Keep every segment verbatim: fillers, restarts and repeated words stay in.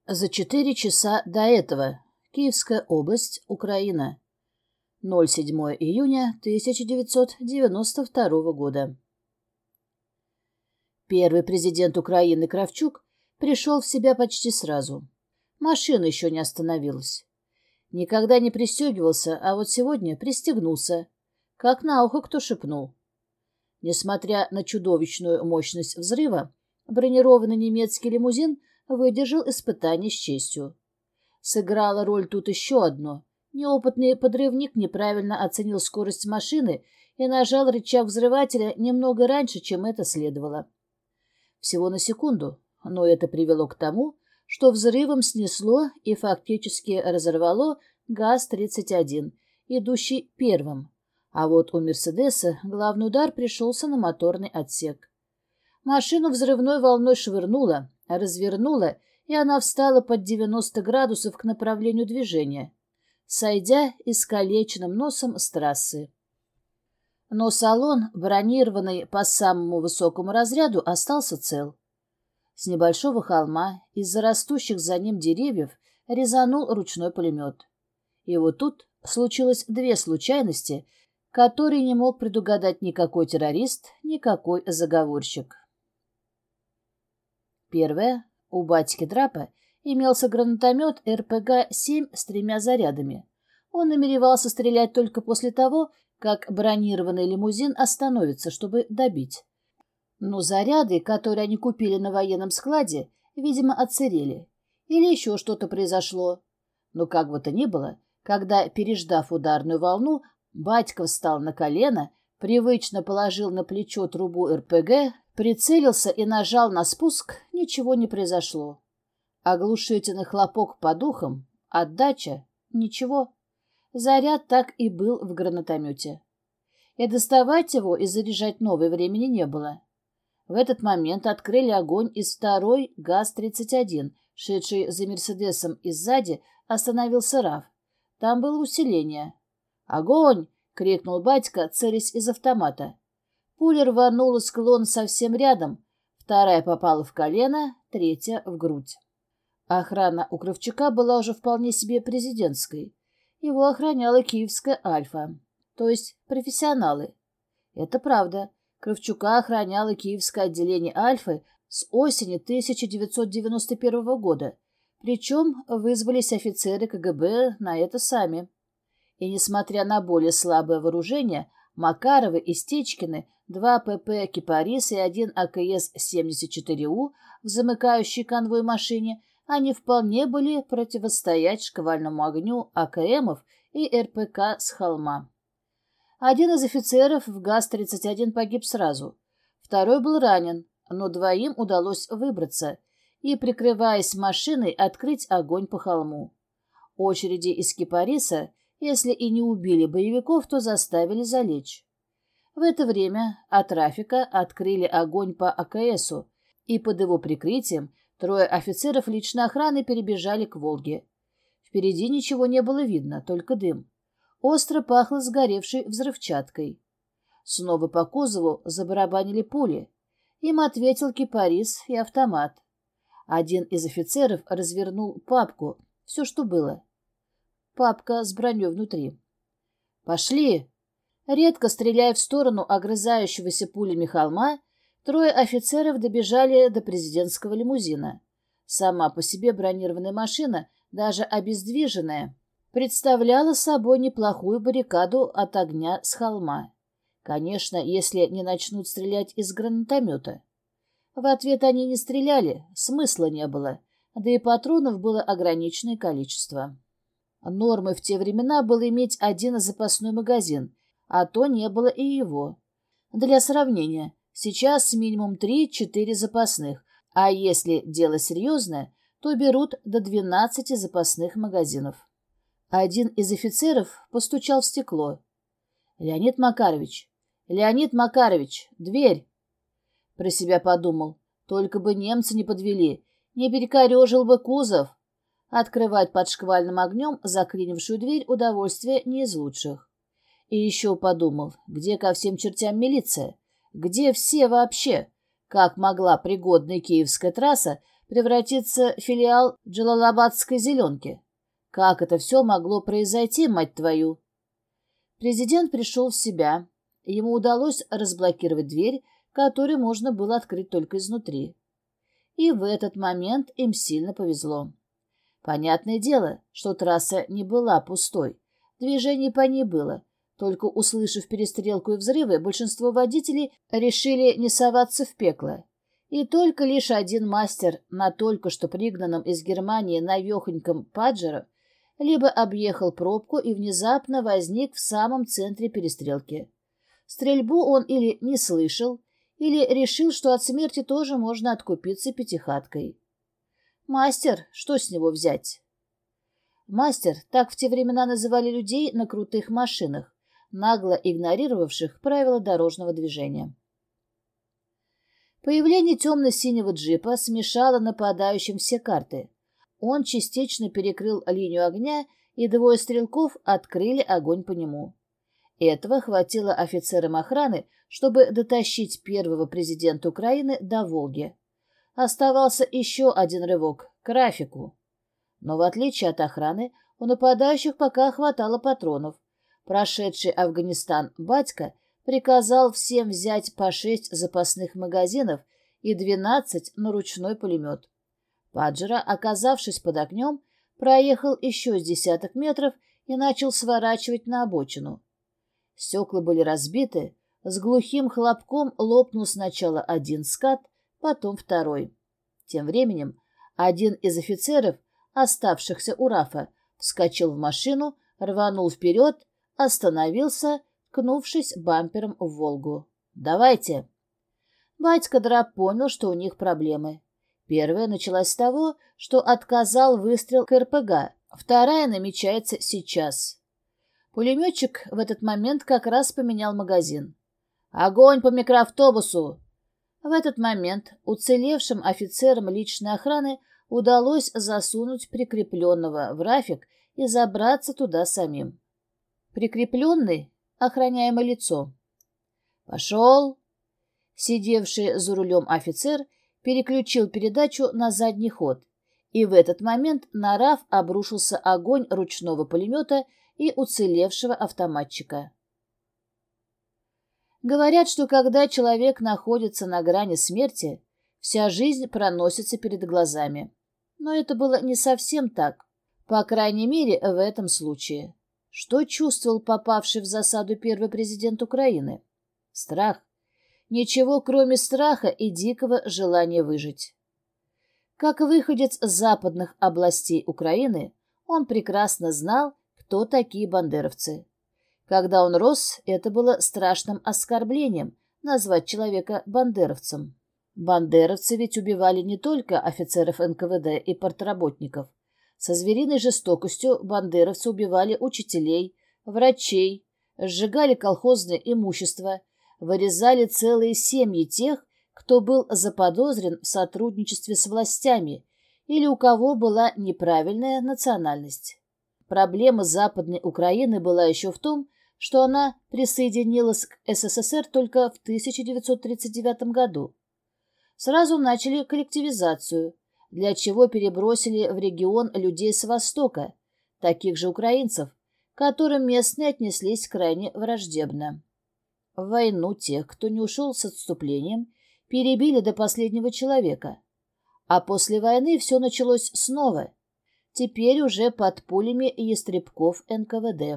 За четыре часа до этого. Киевская область, Украина. ноль седьмого июня тысяча девятьсот девяносто второго года. Первый президент Украины Кравчук пришел в себя почти сразу. Машина еще не остановилась. Никогда не пристегивался, а вот сегодня пристегнулся. Как на ухо кто шепнул. Несмотря на чудовищную мощность взрыва, бронированный немецкий лимузин выдержал испытание с честью. Сыграла роль тут еще одно. Неопытный подрывник неправильно оценил скорость машины и нажал рычаг взрывателя немного раньше, чем это следовало. Всего на секунду, но это привело к тому, что взрывом снесло и фактически разорвало ГАЗ тридцать один, идущий первым. А вот у «Мерседеса» главный удар пришелся на моторный отсек. Машину взрывной волной швырнуло, развернуло, и она встала под девяносто градусов к направлению движения, сойдя искалеченным носом с трассы. Но салон, бронированный по самому высокому разряду, остался цел. С небольшого холма, из-за растущих за ним деревьев, резанул ручной пулемет. И вот тут случилось две случайности, которые не мог предугадать никакой террорист, никакой заговорщик. Первое. У батьки Драпа имелся гранатомет эр пэ гэ семь с тремя зарядами. Он намеревался стрелять только после того, как бронированный лимузин остановится, чтобы добить. Но заряды, которые они купили на военном складе, видимо, отсырели. Или еще что-то произошло. Но как бы то ни было, когда, переждав ударную волну, батька встал на колено, привычно положил на плечо трубу эр пэ гэ, прицелился и нажал на спуск, ничего не произошло. Оглушительный хлопок по духам, отдача — ничего. Заряд так и был в гранатомете. И доставать его и заряжать новый времени не было. В этот момент открыли огонь из второй ГАЗ тридцать один, шедший за «Мерседесом», и сзади остановился РАФ. Там было усиление. «Огонь!» — крикнул батька, целясь из автомата. Пуля рванула склон совсем рядом, вторая попала в колено, третья — в грудь. Охрана у Кравчука была уже вполне себе президентской. Его охраняла киевская «Альфа», то есть профессионалы. Это правда. Кравчука охраняло киевское отделение «Альфы» с осени тысяча девятьсот девяносто первого года, причем вызвались офицеры ка гэ бэ на это сами. И несмотря на более слабое вооружение, Макаровы и Стечкины, два пэ пэ «Кипарис» и один а ка эс семьдесят четыре у в замыкающей конвой машине, они вполне были противостоять шквальному огню а ка эмов и эр пэ ка с холма. Один из офицеров в ГАЗ тридцать один погиб сразу, второй был ранен, но двоим удалось выбраться и, прикрываясь машиной, открыть огонь по холму. Очереди из «Кипариса», если и не убили боевиков, то заставили залечь. В это время от трафика открыли огонь по а ка эсу, и под его прикрытием трое офицеров личной охраны перебежали к «Волге». Впереди ничего не было видно, только дым. Остро пахло сгоревшей взрывчаткой. Снова по кузову забарабанили пули. Им ответил «Кипарис» и автомат. Один из офицеров развернул папку, все, что было. Папка с броней внутри. «Пошли!» Редко стреляя в сторону огрызающегося пулями холма, трое офицеров добежали до президентского лимузина. Сама по себе бронированная машина, даже обездвиженная, представляла собой неплохую баррикаду от огня с холма. Конечно, если не начнут стрелять из гранатомета. В ответ они не стреляли, смысла не было, да и патронов было ограниченное количество. Нормой в те времена было иметь один запасной магазин, а то не было и его. Для сравнения, сейчас минимум три-четыре запасных, а если дело серьезное, то берут до двенадцати запасных магазинов. Один из офицеров постучал в стекло. «Леонид Макарович! Леонид Макарович! Дверь!» Про себя подумал. Только бы немцы не подвели, не перекорежил бы кузов. Открывать под шквальным огнем заклинившую дверь удовольствие не из лучших. И еще подумал, где ко всем чертям милиция? Где все вообще? Как могла пригодная киевская трасса превратиться в филиал Джалалабадской зеленки. Как это все могло произойти, мать твою? Президент пришел в себя. Ему удалось разблокировать дверь, которую можно было открыть только изнутри. И в этот момент им сильно повезло. Понятное дело, что трасса не была пустой. Движение по ней было. Только услышав перестрелку и взрывы, большинство водителей решили не соваться в пекло. И только лишь один мастер на только что пригнанном из Германии навехоньком Паджеро либо объехал пробку и внезапно возник в самом центре перестрелки. Стрельбу он или не слышал, или решил, что от смерти тоже можно откупиться пятихаткой. Мастер, что с него взять? Мастер, так в те времена называли людей на крутых машинах, нагло игнорировавших правила дорожного движения. Появление темно-синего джипа смешало нападающим все карты. Он частично перекрыл линию огня, и двое стрелков открыли огонь по нему. Этого хватило офицерам охраны, чтобы дотащить первого президента Украины до Волги. Оставался еще один рывок — к Рафику. Но в отличие от охраны, у нападающих пока хватало патронов. Прошедший Афганистан батька приказал всем взять по шесть запасных магазинов и двенадцать на ручной пулемет. Паджеро, оказавшись под огнем, проехал еще с десяток метров и начал сворачивать на обочину. Стекла были разбиты, с глухим хлопком лопнул сначала один скат, потом второй. Тем временем один из офицеров, оставшихся у Рафа, вскочил в машину, рванул вперед, остановился, ткнувшись бампером в Волгу. «Давайте!» Батька Драп понял, что у них проблемы. Первая началась с того, что отказал выстрел к эр пэ гэ, вторая намечается сейчас. Пулеметчик в этот момент как раз поменял магазин. «Огонь по микроавтобусу!» В этот момент уцелевшим офицерам личной охраны удалось засунуть прикрепленного в Рафик и забраться туда самим. Прикрепленный — охраняемое лицо. «Пошел!» Сидевший за рулем офицер переключил передачу на задний ход, и в этот момент на Раф обрушился огонь ручного пулемета и уцелевшего автоматчика. Говорят, что когда человек находится на грани смерти, вся жизнь проносится перед глазами. Но это было не совсем так, по крайней мере, в этом случае. Что чувствовал попавший в засаду первый президент Украины? Страх. Ничего, кроме страха и дикого желания выжить. Как выходец с западных областей Украины, он прекрасно знал, кто такие бандеровцы. Когда он рос, это было страшным оскорблением назвать человека бандеровцем. Бандеровцы ведь убивали не только офицеров эн ка вэ дэ и партработников. Со звериной жестокостью бандеровцы убивали учителей, врачей, сжигали колхозное имущество, вырезали целые семьи тех, кто был заподозрен в сотрудничестве с властями или у кого была неправильная национальность. Проблема Западной Украины была еще в том, что она присоединилась к эс эс эс эр только в тысяча девятьсот тридцать девятом году. Сразу начали коллективизацию, для чего перебросили в регион людей с Востока, таких же украинцев, к которым местные отнеслись крайне враждебно. В войну тех, кто не ушел с отступлением, перебили до последнего человека. А после войны все началось снова, теперь уже под пулями ястребков эн ка вэ дэ.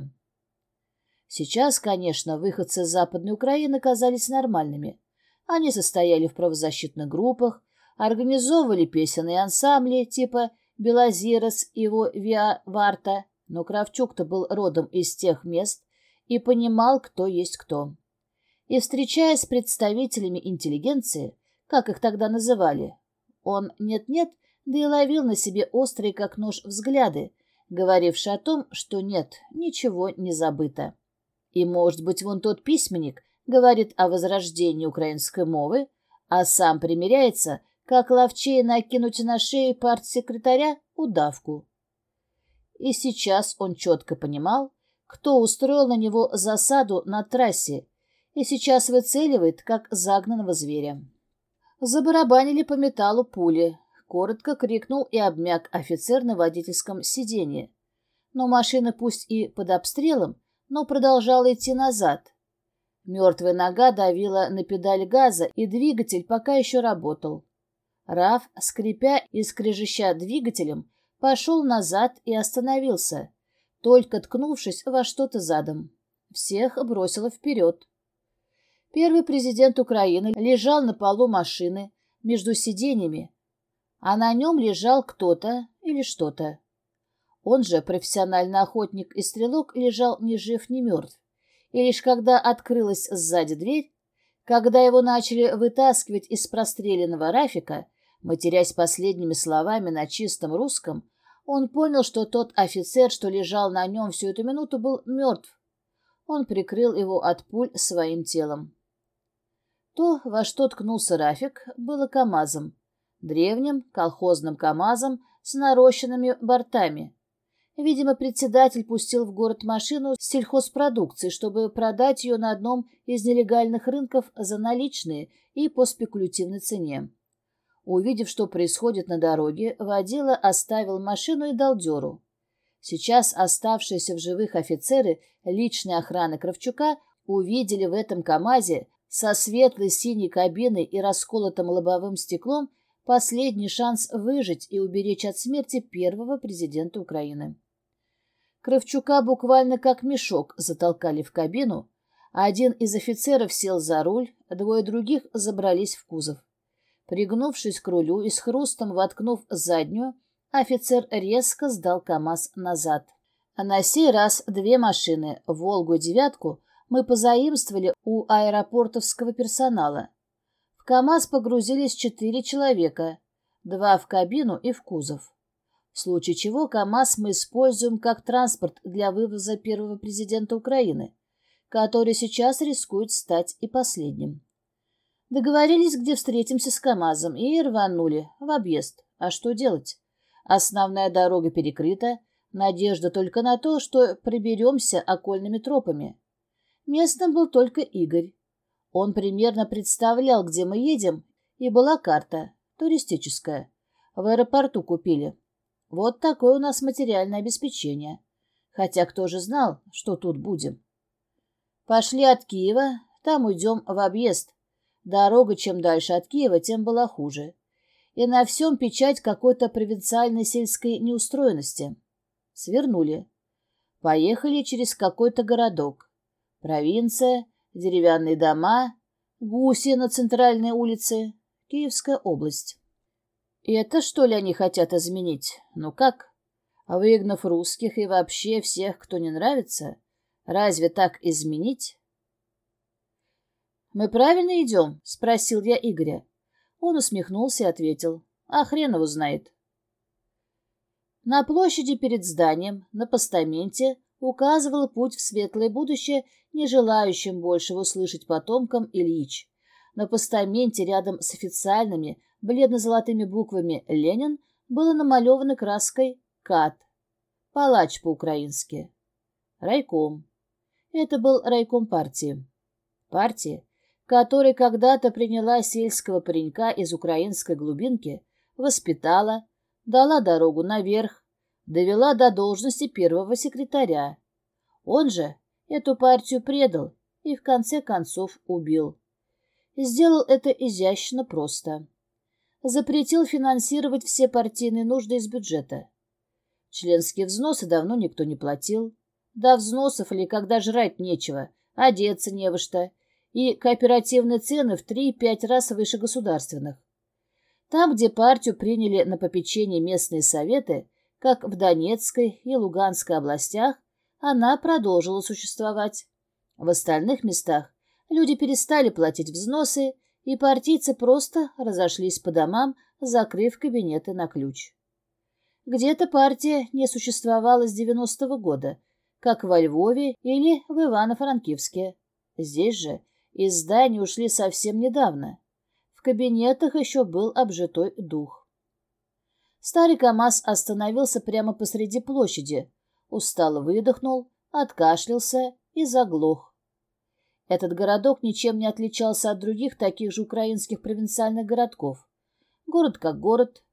Сейчас, конечно, выходцы с Западной Украины казались нормальными. Они состояли в правозащитных группах, организовывали песенные ансамбли типа «Белозерос» и его «Виа Варта», но Кравчук-то был родом из тех мест и понимал, кто есть кто. И, встречаясь с представителями интеллигенции, как их тогда называли, он нет-нет, да и ловил на себе острые, как нож, взгляды, говорившие о том, что нет, ничего не забыто. И, может быть, вон тот письменник говорит о возрождении украинской мовы, а сам примиряется, как ловчее накинуть на шею партсекретаря удавку. И сейчас он четко понимал, кто устроил на него засаду на трассе, и сейчас выцеливает, как загнанного зверя. Забарабанили по металлу пули. Коротко крикнул и обмяк офицер на водительском сиденье. Но машина пусть и под обстрелом, но продолжала идти назад. Мертвая нога давила на педаль газа, и двигатель пока еще работал. РАФ, скрипя и скрежеща двигателем, пошел назад и остановился, только ткнувшись во что-то задом. Всех бросило вперед. Первый президент Украины лежал на полу машины между сиденьями, а на нем лежал кто-то или что-то. Он же, профессиональный охотник и стрелок, лежал ни жив, ни мертв. И лишь когда открылась сзади дверь, когда его начали вытаскивать из простреленного Рафика, матерясь последними словами на чистом русском, он понял, что тот офицер, что лежал на нем всю эту минуту, был мертв. Он прикрыл его от пуль своим телом. То, во что ткнулся Рафик, было КАМАЗом, древним колхозным КАМАЗом с нарощенными бортами. Видимо, председатель пустил в город машину с сельхозпродукцией, чтобы продать ее на одном из нелегальных рынков за наличные и по спекулятивной цене. Увидев, что происходит на дороге, водила оставил машину и дал дёру. Сейчас оставшиеся в живых офицеры личной охраны Кравчука увидели в этом КАМАЗе со светлой синей кабиной и расколотым лобовым стеклом последний шанс выжить и уберечь от смерти первого президента Украины. Кравчука буквально как мешок затолкали в кабину, а один из офицеров сел за руль, двое других забрались в кузов. Пригнувшись к рулю и с хрустом воткнув заднюю, офицер резко сдал КАМАЗ назад. А на сей раз две машины, «Волгу» и «девятку», мы позаимствовали у аэропортовского персонала. В КАМАЗ погрузились четыре человека, два в кабину и в кузов. В случае чего КАМАЗ мы используем как транспорт для вывоза первого президента Украины, который сейчас рискует стать и последним. Договорились, где встретимся с КАМАЗом, и рванули в объезд. А что делать? Основная дорога перекрыта, надежда только на то, что приберемся окольными тропами. Местным был только Игорь. Он примерно представлял, где мы едем, и была карта, туристическая. В аэропорту купили. Вот такое у нас материальное обеспечение. Хотя кто же знал, что тут будем? Пошли от Киева, там уйдем в объезд. Дорога чем дальше от Киева, тем была хуже. И на всем печать какой-то провинциальной сельской неустроенности. Свернули. Поехали через какой-то городок. Провинция, деревянные дома, гуси на центральной улице, Киевская область. И это что ли они хотят изменить? Ну как? Выгнав русских и вообще всех, кто не нравится, разве так изменить? «Мы правильно идем?» — спросил я Игоря. Он усмехнулся и ответил. «А хрен его знает». На площади перед зданием, на постаменте, указывал путь в светлое будущее не желающим большего услышать потомкам Ильич. На постаменте рядом с официальными бледно-золотыми буквами «Ленин» было намалевано краской «Кат», палач по-украински. Райком. Это был райком партии. Партии, которая когда-то приняла сельского паренька из украинской глубинки, воспитала, дала дорогу наверх, довела до должности первого секретаря. Он же эту партию предал и в конце концов убил. Сделал это изящно просто. Запретил финансировать все партийные нужды из бюджета. Членские взносы давно никто не платил. До взносов или когда жрать нечего, одеться не во что, и кооперативные цены в три-пять раз выше государственных. Там, где партию приняли на попечение местные советы, как в Донецкой и Луганской областях, она продолжила существовать. В остальных местах люди перестали платить взносы, и партийцы просто разошлись по домам, закрыв кабинеты на ключ. Где-то партия не существовала с девяностого года, как во Львове или в Ивано-Франкивске. Здесь же из зданий ушли совсем недавно. В кабинетах еще был обжитой дух. Старый КАМАЗ остановился прямо посреди площади, устало выдохнул, откашлялся и заглох. Этот городок ничем не отличался от других таких же украинских провинциальных городков. Город как город.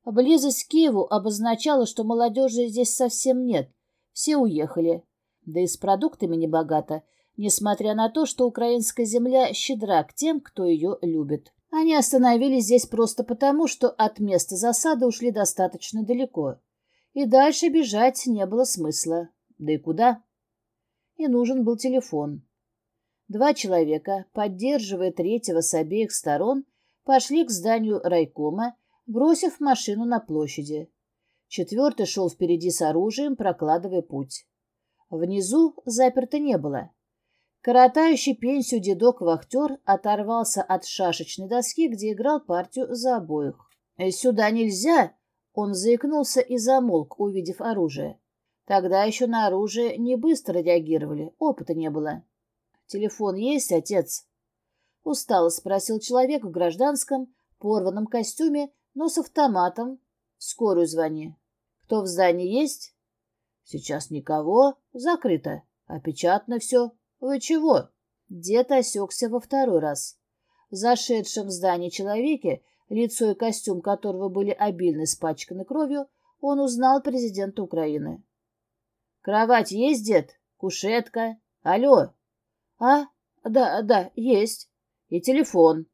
Близость к Киеву обозначала, что молодежи здесь совсем нет, все уехали. Да и с продуктами небогато, несмотря на то, что украинская земля щедра к тем, кто ее любит. Они остановились здесь просто потому, что от места засады ушли достаточно далеко, и дальше бежать не было смысла. Да и куда? И нужен был телефон. Два человека, поддерживая третьего с обеих сторон, пошли к зданию райкома, бросив машину на площади. Четвертый шел впереди с оружием, прокладывая путь. Внизу заперто не было. Коротающий пенсию дедок-вахтер оторвался от шашечной доски, где играл партию за обоих. «Сюда нельзя!» — он заикнулся и замолк, увидев оружие. Тогда еще на оружие не быстро реагировали, опыта не было. «Телефон есть, отец?» — устало спросил человек в гражданском, порванном костюме, но с автоматом. «Скорую звони». «Кто в здании есть?» «Сейчас никого. Закрыто. Опечатано все. Вы чего?» Дед осекся во второй раз. В зашедшем в здание человеке, лицо и костюм которого были обильно испачканы кровью, он узнал президента Украины. «Кровать есть, дед? Кушетка? Алло?» «А? Да, да, есть. И телефон».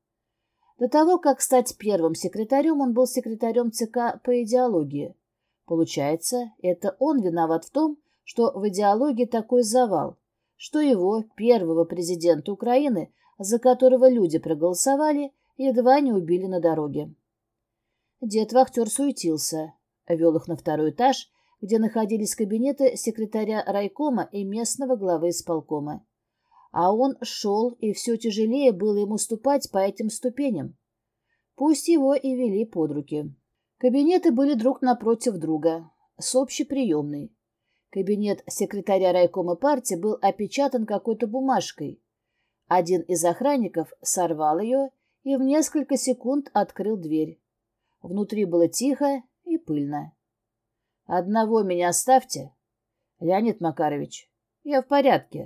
До того, как стать первым секретарем, он был секретарем ЦК по идеологии. Получается, это он виноват в том, что в идеологии такой завал, что его, первого президента Украины, за которого люди проголосовали, едва не убили на дороге. Дед-вахтер суетился, вел их на второй этаж, где находились кабинеты секретаря райкома и местного главы исполкома. А он шел, и все тяжелее было ему ступать по этим ступеням. Пусть его и вели под руки. Кабинеты были друг напротив друга, с общей приемной. Кабинет секретаря райкома партии был опечатан какой-то бумажкой. Один из охранников сорвал ее и в несколько секунд открыл дверь. Внутри было тихо и пыльно. «Одного меня оставьте, Леонид Макарович. Я в порядке».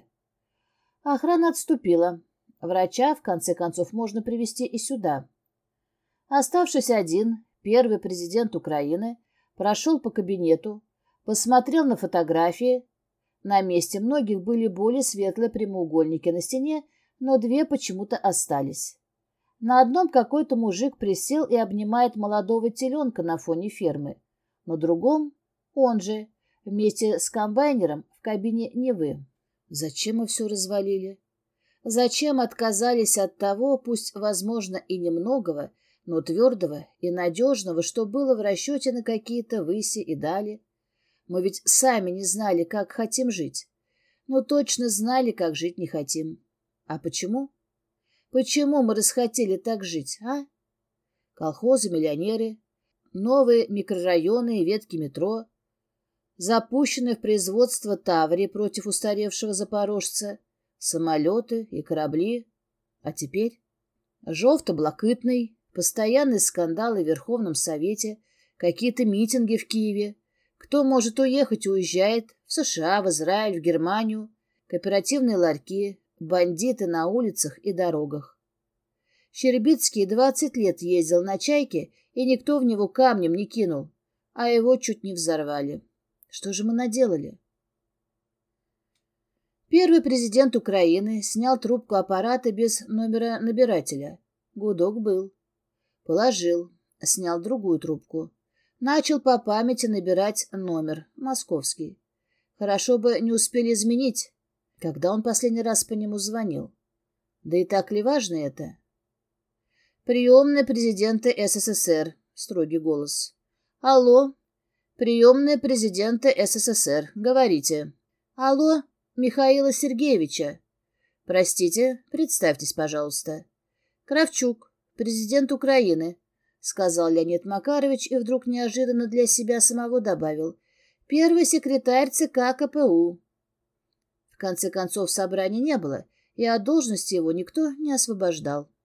Охрана отступила. Врача, в конце концов, можно привести и сюда. Оставшись один, первый президент Украины прошел по кабинету, посмотрел на фотографии. На месте многих были более светлые прямоугольники на стене, но две почему-то остались. На одном какой-то мужик присел и обнимает молодого теленка на фоне фермы. На другом он же, вместе с комбайнером в кабине Невы. Зачем мы все развалили? Зачем отказались от того, пусть, возможно, и немногого, но твердого и надежного, что было в расчете на какие-то выси и дали? Мы ведь сами не знали, как хотим жить, но точно знали, как жить не хотим. А почему? Почему мы расхотели так жить, а? Колхозы, миллионеры, новые микрорайоны и ветки метро, запущенные в производство Таврии против устаревшего Запорожца, самолеты и корабли. А теперь желто-блакитный, постоянные скандалы в Верховном Совете, какие-то митинги в Киеве. Кто может уехать, уезжает. В США, в Израиль, в Германию. Кооперативные ларьки, бандиты на улицах и дорогах. Щербицкий двадцать лет ездил на «Чайке», и никто в него камнем не кинул, а его чуть не взорвали. Что же мы наделали? Первый президент Украины снял трубку аппарата без номера набирателя. Гудок был. Положил, снял другую трубку. Начал по памяти набирать номер, московский. Хорошо бы не успели изменить, когда он последний раз по нему звонил. Да и так ли важно это? Приемная президента СССР, строгий голос. Алло, приемная президента СССР, говорите. Алло, Михаила Сергеевича. Простите, представьтесь, пожалуйста. Кравчук, президент Украины, сказал Леонид Макарович и вдруг неожиданно для себя самого добавил. Первый секретарь ЦК КПУ. В конце концов, собрания не было, и от должности его никто не освобождал.